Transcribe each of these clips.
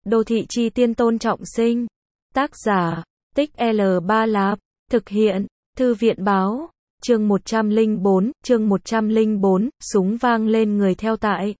Đô thị chi tiên Tôn Trọng Sinh. Tác giả, Tích L3 Lạp. Thực hiện, Thư viện báo. Chương 104, súng vang lên người theo tại.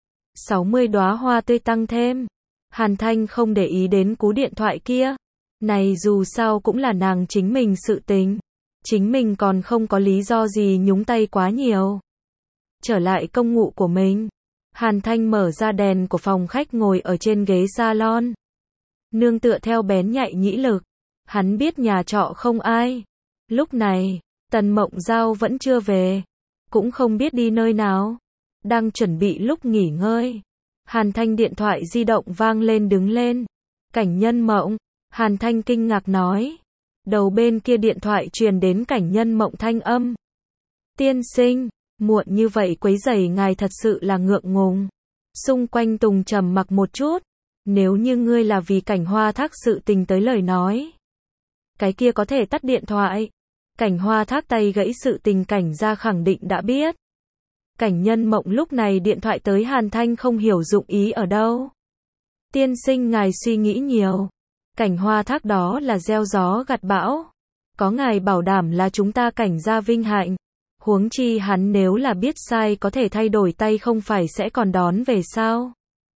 60 đóa hoa tươi tăng thêm. Hàn Thanh không để ý đến cú điện thoại kia. Này dù sao cũng là nàng chính mình sự tình. Chính mình còn không có lý do gì nhúng tay quá nhiều. Trở lại công ngụ của mình. Hàn Thanh mở ra đèn của phòng khách ngồi ở trên ghế salon. Nương tựa theo bén nhạy nhĩ lực. Hắn biết nhà trọ không ai. Lúc này, Tần Mộng Giao vẫn chưa về. Cũng không biết đi nơi nào. Đang chuẩn bị lúc nghỉ ngơi. Hàn Thanh điện thoại di động vang lên đứng lên. Cảnh Nhân Mộng. Hàn Thanh kinh ngạc nói. Đầu bên kia điện thoại truyền đến Cảnh Nhân Mộng thanh âm. Tiên sinh, muộn như vậy quấy rầy ngài thật sự là ngượng ngùng. Xung quanh Tùng trầm mặc một chút. Nếu như ngươi là vì Cảnh Hoa Thác sự tình tới lời nói. Cái kia có thể tắt điện thoại. Cảnh Hoa Thác tay gãy sự tình Cảnh gia khẳng định đã biết. Cảnh Nhân Mộng lúc này điện thoại tới Hàn Thanh không hiểu dụng ý ở đâu. Tiên sinh ngài suy nghĩ nhiều. Cảnh Hoa Thác đó là gieo gió gặt bão. Có ngài bảo đảm là chúng ta Cảnh gia vinh hạnh. Huống chi hắn nếu là biết sai có thể thay đổi tay không phải sẽ còn đón về sao.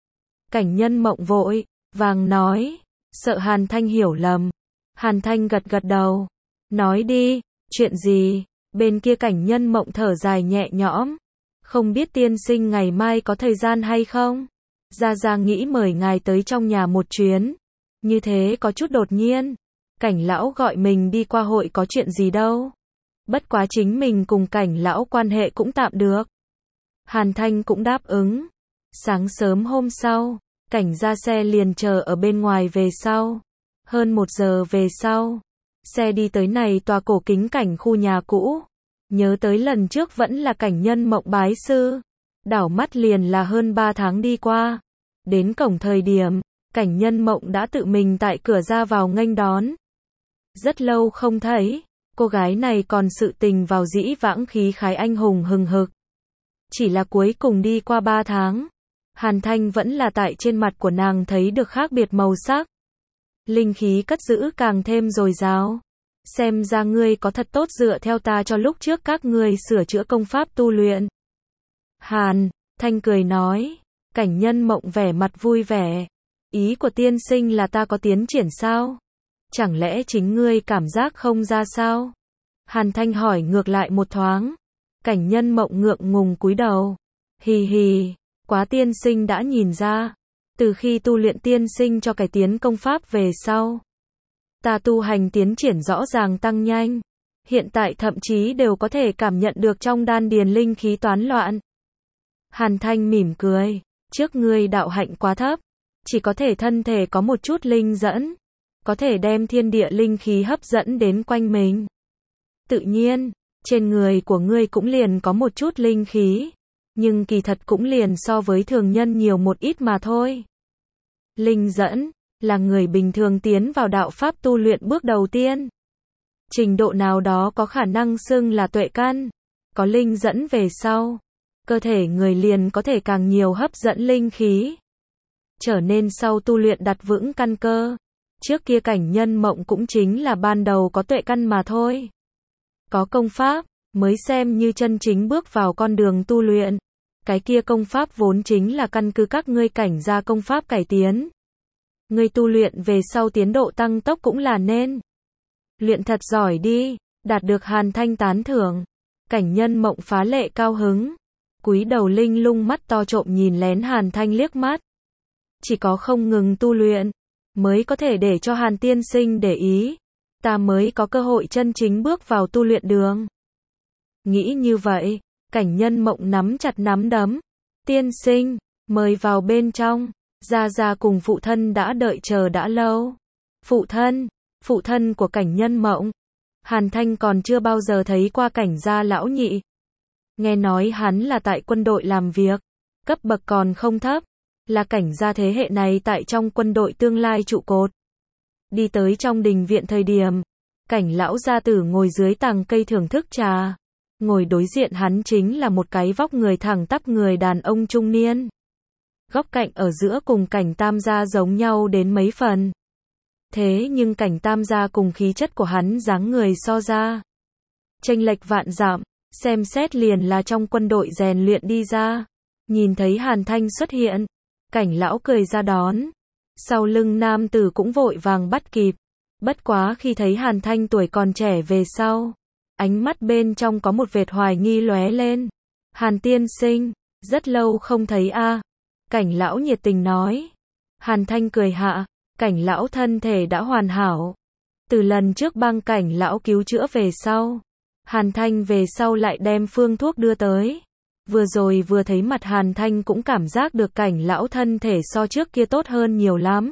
Cảnh Nhân Mộng vội vàng nói. Sợ Hàn Thanh hiểu lầm. Hàn Thanh gật gật đầu. Nói đi, chuyện gì? Bên kia Cảnh Nhân Mộng thở dài nhẹ nhõm. Không biết tiên sinh ngày mai có thời gian hay không? Gia nghĩ mời ngài tới trong nhà một chuyến. Như thế có chút đột nhiên. Cảnh lão gọi mình đi qua hội có chuyện gì đâu. Bất quá chính mình cùng Cảnh lão quan hệ cũng tạm được. Hàn Thanh cũng đáp ứng. Sáng sớm hôm sau, Cảnh ra xe liền chờ ở bên ngoài về sau. Hơn 1 giờ về sau, xe đi tới này tòa cổ kính Cảnh khu nhà cũ. Nhớ tới lần trước vẫn là Cảnh Nhân Mộng bái sư. Đảo mắt liền là hơn 3 tháng đi qua. Đến cổng thời điểm, Cảnh Nhân Mộng đã tự mình tại cửa ra vào nghênh đón. Rất lâu không thấy, cô gái này còn sự tình vào dĩ vãng khí khái anh hùng hừng hực. Chỉ là cuối cùng đi qua 3 tháng, Hàn Thanh vẫn là tại trên mặt của nàng thấy được khác biệt màu sắc. Linh khí cất giữ càng thêm dồi dào. Xem ra ngươi có thật tốt dựa theo ta cho lúc trước các ngươi sửa chữa công pháp tu luyện. Hàn Thanh cười nói. Cảnh Nhân Mộng vẻ mặt vui vẻ. Ý của tiên sinh là ta có tiến triển sao? Chẳng lẽ chính ngươi cảm giác không ra sao? Hàn Thanh hỏi ngược lại một thoáng. Cảnh Nhân Mộng ngượng ngùng cúi đầu. Hì hì, quá tiên sinh đã nhìn ra. Từ khi tu luyện tiên sinh cho cải tiến công pháp về sau. Ta tu hành tiến triển rõ ràng tăng nhanh. Hiện tại thậm chí đều có thể cảm nhận được trong đan điền linh khí toán loạn. Hàn Thanh mỉm cười. Trước ngươi đạo hạnh quá thấp. Chỉ có thể thân thể có một chút linh dẫn. Có thể đem thiên địa linh khí hấp dẫn đến quanh mình. Tự nhiên, trên người của ngươi cũng liền có một chút linh khí. Nhưng kỳ thật cũng liền so với thường nhân nhiều một ít mà thôi. Linh dẫn là người bình thường tiến vào đạo pháp tu luyện bước đầu tiên. Trình độ nào đó có khả năng xưng là tuệ căn. Có linh dẫn về sau. Cơ thể người liền có thể càng nhiều hấp dẫn linh khí. Trở nên sau tu luyện đặt vững căn cơ. Trước kia Cảnh Nhân Mộng cũng chính là ban đầu có tuệ căn mà thôi. Có công pháp, mới xem như chân chính bước vào con đường tu luyện. Cái kia công pháp vốn chính là căn cứ các ngươi Cảnh gia công pháp cải tiến. Ngươi tu luyện về sau tiến độ tăng tốc cũng là nên. Luyện thật giỏi đi, đạt được Hàn Thanh tán thưởng. Cảnh Nhân Mộng phá lệ cao hứng. Cúi đầu linh lung mắt to trộm nhìn lén Hàn Thanh liếc mắt. Chỉ có không ngừng tu luyện, mới có thể để cho Hàn tiên sinh để ý. Ta mới có cơ hội chân chính bước vào tu luyện đường. Nghĩ như vậy, Cảnh Nhân Mộng nắm chặt nắm đấm. Tiên sinh, mời vào bên trong. Gia cùng phụ thân đã đợi chờ đã lâu. Phụ thân của Cảnh Nhân Mộng. Hàn Thanh còn chưa bao giờ thấy qua Cảnh gia lão nhị. Nghe nói hắn là tại quân đội làm việc, cấp bậc còn không thấp, là Cảnh gia thế hệ này tại trong quân đội tương lai trụ cột. Đi tới trong đình viện thời điểm, Cảnh lão gia tử ngồi dưới tàng cây thưởng thức trà. Ngồi đối diện hắn chính là một cái vóc người thẳng tắp người đàn ông trung niên. góc cạnh ở giữa cùng cảnh Tam gia giống nhau đến mấy phần. Thế nhưng cảnh Tam gia cùng khí chất của hắn dáng người so ra chênh lệch vạn dặm, xem xét liền là trong quân đội rèn luyện đi ra. Nhìn thấy Hàn Thanh xuất hiện, cảnh lão cười ra đón. Sau lưng nam tử cũng vội vàng bắt kịp. Bất quá khi thấy Hàn Thanh tuổi còn trẻ về sau, ánh mắt bên trong có một vệt hoài nghi lóe lên. Hàn tiên sinh, rất lâu không thấy a. Cảnh lão nhiệt tình nói. Hàn Thanh cười hạ, cảnh lão thân thể đã hoàn hảo. Từ lần trước băng cảnh lão cứu chữa về sau, Hàn Thanh về sau lại đem phương thuốc đưa tới. Vừa rồi vừa thấy mặt Hàn Thanh cũng cảm giác được cảnh lão thân thể so trước kia tốt hơn nhiều lắm.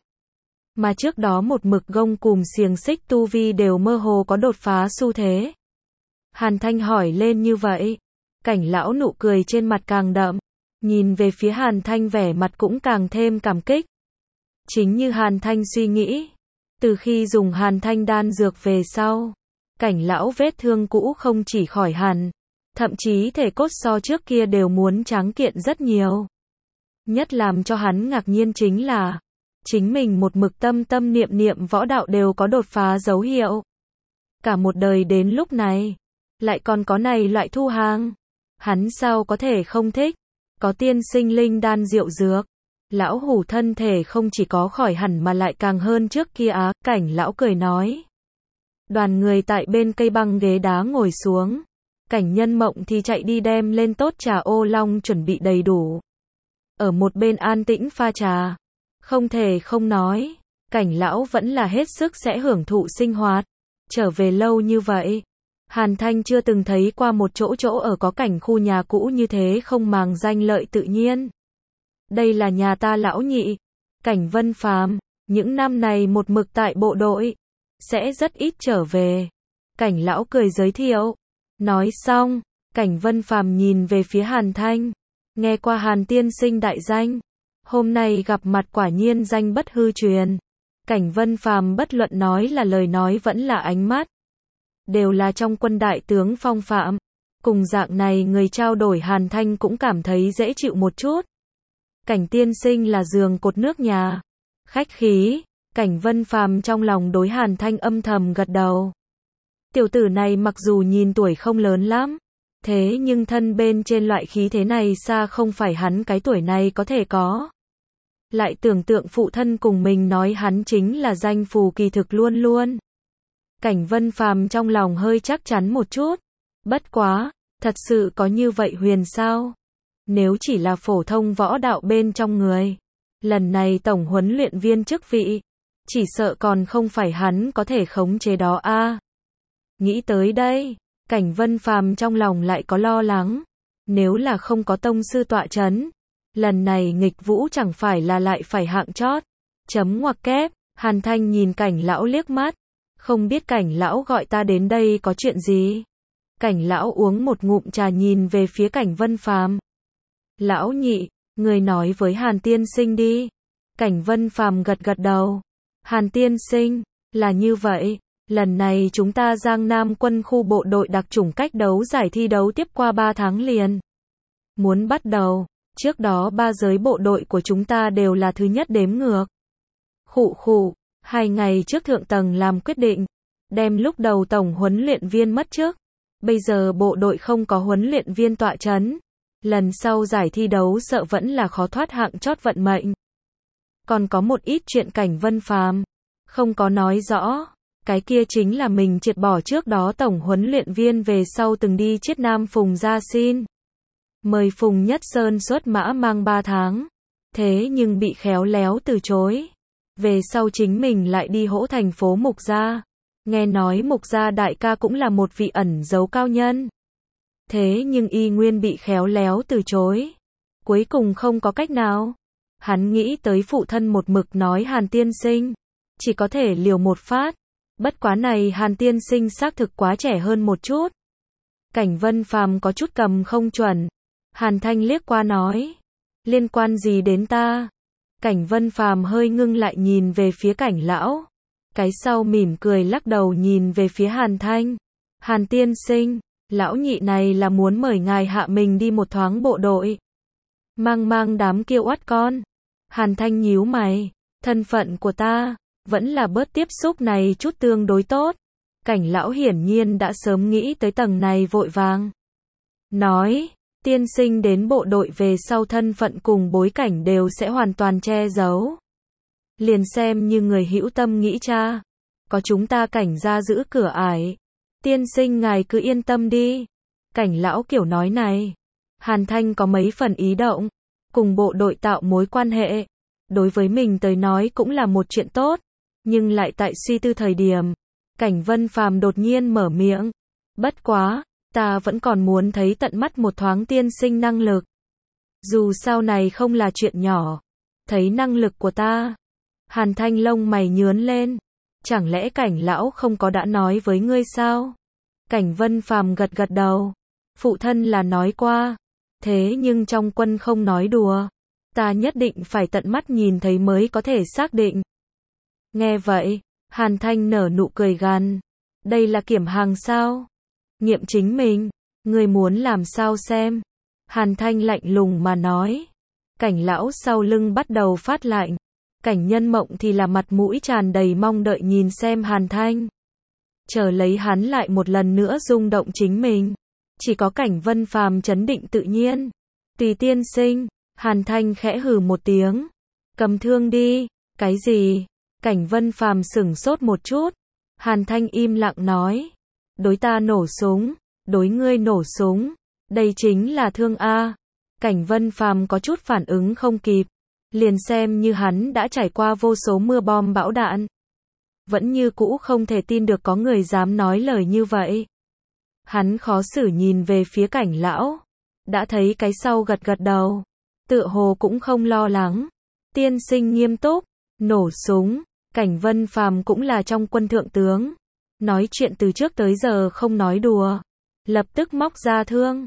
Mà trước đó một mực gông cùm xiềng xích tu vi đều mơ hồ có đột phá xu thế. Hàn Thanh hỏi lên như vậy, cảnh lão nụ cười trên mặt càng đậm, nhìn về phía Hàn Thanh vẻ mặt cũng càng thêm cảm kích. Chính như Hàn Thanh suy nghĩ, từ khi dùng Hàn Thanh đan dược về sau, cảnh lão vết thương cũ không chỉ khỏi hẳn, thậm chí thể cốt so trước kia đều muốn tráng kiện rất nhiều. Nhất làm cho hắn ngạc nhiên chính là, chính mình một mực tâm tâm niệm niệm võ đạo đều có đột phá dấu hiệu. Cả một đời đến lúc này, lại còn có này loại thu hàng. Hắn sao có thể không thích, có tiên sinh linh đan diệu dược. Lão hủ thân thể không chỉ có khỏi hẳn mà lại càng hơn trước kia á, cảnh lão cười nói. Đoàn người tại bên cây băng ghế đá ngồi xuống. Cảnh Nhân Mộng thì chạy đi đem lên tốt trà ô long chuẩn bị đầy đủ. Ở một bên an tĩnh pha trà. Không thể không nói, cảnh lão vẫn là hết sức sẽ hưởng thụ sinh hoạt. Trở về lâu như vậy, Hàn Thanh chưa từng thấy qua một chỗ ở có cảnh khu nhà cũ như thế không màng danh lợi tự nhiên. Đây là nhà ta lão nhị, cảnh Vân Phàm, những năm này một mực tại bộ đội, sẽ rất ít trở về. Cảnh lão cười giới thiệu. Nói xong, cảnh Vân Phàm nhìn về phía Hàn Thanh. Nghe qua Hàn tiên sinh đại danh, hôm nay gặp mặt quả nhiên danh bất hư truyền. Cảnh Vân Phàm bất luận nói là lời nói vẫn là ánh mắt, đều là trong quân đại tướng phong phạm. Cùng dạng này người trao đổi Hàn Thanh cũng cảm thấy dễ chịu một chút. Cảnh tiên sinh là giường cột nước nhà. Khách khí, cảnh Vân Phàm trong lòng đối Hàn Thanh âm thầm gật đầu. Tiểu tử này mặc dù nhìn tuổi không lớn lắm, thế nhưng thân bên trên loại khí thế này xa không phải hắn cái tuổi này có thể có. Lại tưởng tượng phụ thân cùng mình nói hắn chính là danh phù kỳ thực luôn luôn. Cảnh Vân Phàm trong lòng hơi chắc chắn một chút. Bất quá, thật sự có như vậy huyền sao? Nếu chỉ là phổ thông võ đạo bên trong người, lần này tổng huấn luyện viên chức vị, chỉ sợ còn không phải hắn có thể khống chế đó a. Nghĩ tới đây, cảnh Vân Phàm trong lòng lại có lo lắng. Nếu là không có tông sư tọa chấn, lần này nghịch vũ chẳng phải là lại phải hạng chót. Chấm ngoặc kép, Hàn Thanh nhìn cảnh lão liếc mắt. Không biết cảnh lão gọi ta đến đây có chuyện gì? Cảnh lão uống một ngụm trà nhìn về phía cảnh Vân Phàm. Lão nhị, người nói với Hàn tiên sinh đi. Cảnh Vân Phàm gật gật đầu. Hàn tiên sinh, là như vậy. Lần này chúng ta Giang Nam quân khu bộ đội đặc chủng cách đấu giải thi đấu tiếp qua 3 tháng liền. Muốn bắt đầu, trước đó 3 giới bộ đội của chúng ta đều là thứ nhất đếm ngược. Khụ khụ, 2 ngày trước thượng tầng làm quyết định, đem lúc đầu tổng huấn luyện viên mất trước. Bây giờ bộ đội không có huấn luyện viên tọa chấn. Lần sau giải thi đấu sợ vẫn là khó thoát hạng chót vận mệnh. Còn có một ít chuyện cảnh Vân Phàm không có nói rõ. Cái kia chính là mình triệt bỏ trước đó tổng huấn luyện viên về sau từng đi Chiết Nam Phùng ra xin. Mời Phùng Nhất Sơn xuất mã mang 3 tháng. Thế nhưng bị khéo léo từ chối. Về sau chính mình lại đi hỗ thành phố Mục Gia. Nghe nói Mục Gia đại ca cũng là một vị ẩn giấu cao nhân. Thế nhưng y nguyên bị khéo léo từ chối. Cuối cùng không có cách nào. Hắn nghĩ tới phụ thân một mực nói Hàn tiên sinh. Chỉ có thể liều một phát. Bất quá này Hàn tiên sinh xác thực quá trẻ hơn một chút. Cảnh Vân Phàm có chút cầm không chuẩn. Hàn Thanh liếc qua nói. Liên quan gì đến ta? Cảnh Vân Phàm hơi ngưng lại nhìn về phía cảnh lão. Cái sau mỉm cười lắc đầu nhìn về phía Hàn Thanh. Hàn tiên sinh, lão nhị này là muốn mời ngài hạ mình đi một thoáng bộ đội. Mang đám kiêu oắt con. Hàn Thanh nhíu mày, thân phận của ta, vẫn là bớt tiếp xúc này chút tương đối tốt. Cảnh lão hiển nhiên đã sớm nghĩ tới tầng này vội vàng. Nói, tiên sinh đến bộ đội về sau thân phận cùng bối cảnh đều sẽ hoàn toàn che giấu. Liền xem như người hữu tâm nghĩ cha. Có chúng ta cảnh ra giữ cửa ải. Tiên sinh ngài cứ yên tâm đi. Cảnh lão kiểu nói này. Hàn Thanh có mấy phần ý động. Cùng bộ đội tạo mối quan hệ. Đối với mình tới nói cũng là một chuyện tốt. Nhưng lại tại suy tư thời điểm. Cảnh Vân Phàm đột nhiên mở miệng. Bất quá, ta vẫn còn muốn thấy tận mắt một thoáng tiên sinh năng lực. Dù sau này không là chuyện nhỏ. Thấy năng lực của ta. Hàn Thanh lông mày nhướn lên. Chẳng lẽ cảnh lão không có đã nói với ngươi sao? Cảnh Vân Phàm gật gật đầu. Phụ thân là nói qua. Thế nhưng trong quân không nói đùa. Ta nhất định phải tận mắt nhìn thấy mới có thể xác định. Nghe vậy, Hàn Thanh nở nụ cười gằn. Đây là kiểm hàng sao? Nghiệm chính mình. Ngươi muốn làm sao xem? Hàn Thanh lạnh lùng mà nói. Cảnh lão sau lưng bắt đầu phát lạnh. Cảnh Nhân Mộng thì là mặt mũi tràn đầy mong đợi nhìn xem Hàn Thanh. Chờ lấy hắn lại một lần nữa rung động chính mình. Chỉ có Cảnh Vân Phàm trấn định tự nhiên. Tùy tiên sinh, Hàn Thanh khẽ hừ một tiếng. Cầm thương đi. Cái gì? Cảnh Vân Phàm sửng sốt một chút. Hàn Thanh im lặng nói. Đối ta nổ súng, đối ngươi nổ súng. Đây chính là thương A. Cảnh Vân Phàm có chút phản ứng không kịp. Liền xem như hắn đã trải qua vô số mưa bom bão đạn. Vẫn như cũ không thể tin được có người dám nói lời như vậy. Hắn khó xử nhìn về phía cảnh lão. Đã thấy cái sau gật gật đầu. Tựa hồ cũng không lo lắng. Tiên sinh nghiêm túc. Nổ súng. Cảnh Vân Phàm cũng là trong quân thượng tướng. Nói chuyện từ trước tới giờ không nói đùa. Lập tức móc ra thương.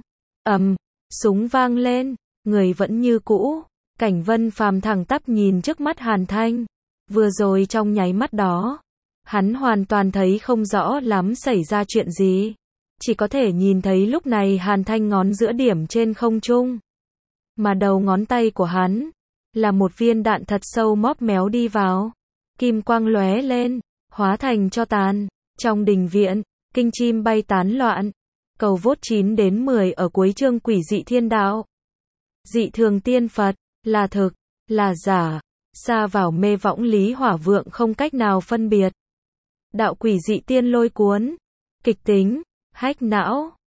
Súng vang lên. Người vẫn như cũ. Cảnh Vân Phàm thẳng tắp nhìn trước mắt Hàn Thanh. Vừa rồi trong nháy mắt đó. Hắn hoàn toàn thấy không rõ lắm xảy ra chuyện gì. Chỉ có thể nhìn thấy lúc này Hàn Thanh ngón giữa điểm trên không trung. Mà đầu ngón tay của hắn. Là một viên đạn thật sâu móp méo đi vào. Kim quang lóe lên. Hóa thành tro tàn. Trong đình viện. Kinh chim bay tán loạn. Cầu vốt 9 đến 10 ở cuối chương Quỷ Dị Thiên Đạo. Dị thường tiên Phật. Là thực. Là giả. Xa vào mê võng lý hỏa vượng không cách nào phân biệt. Đạo Quỷ Dị Tiên Lôi Cuốn. Kịch tính. Hách não.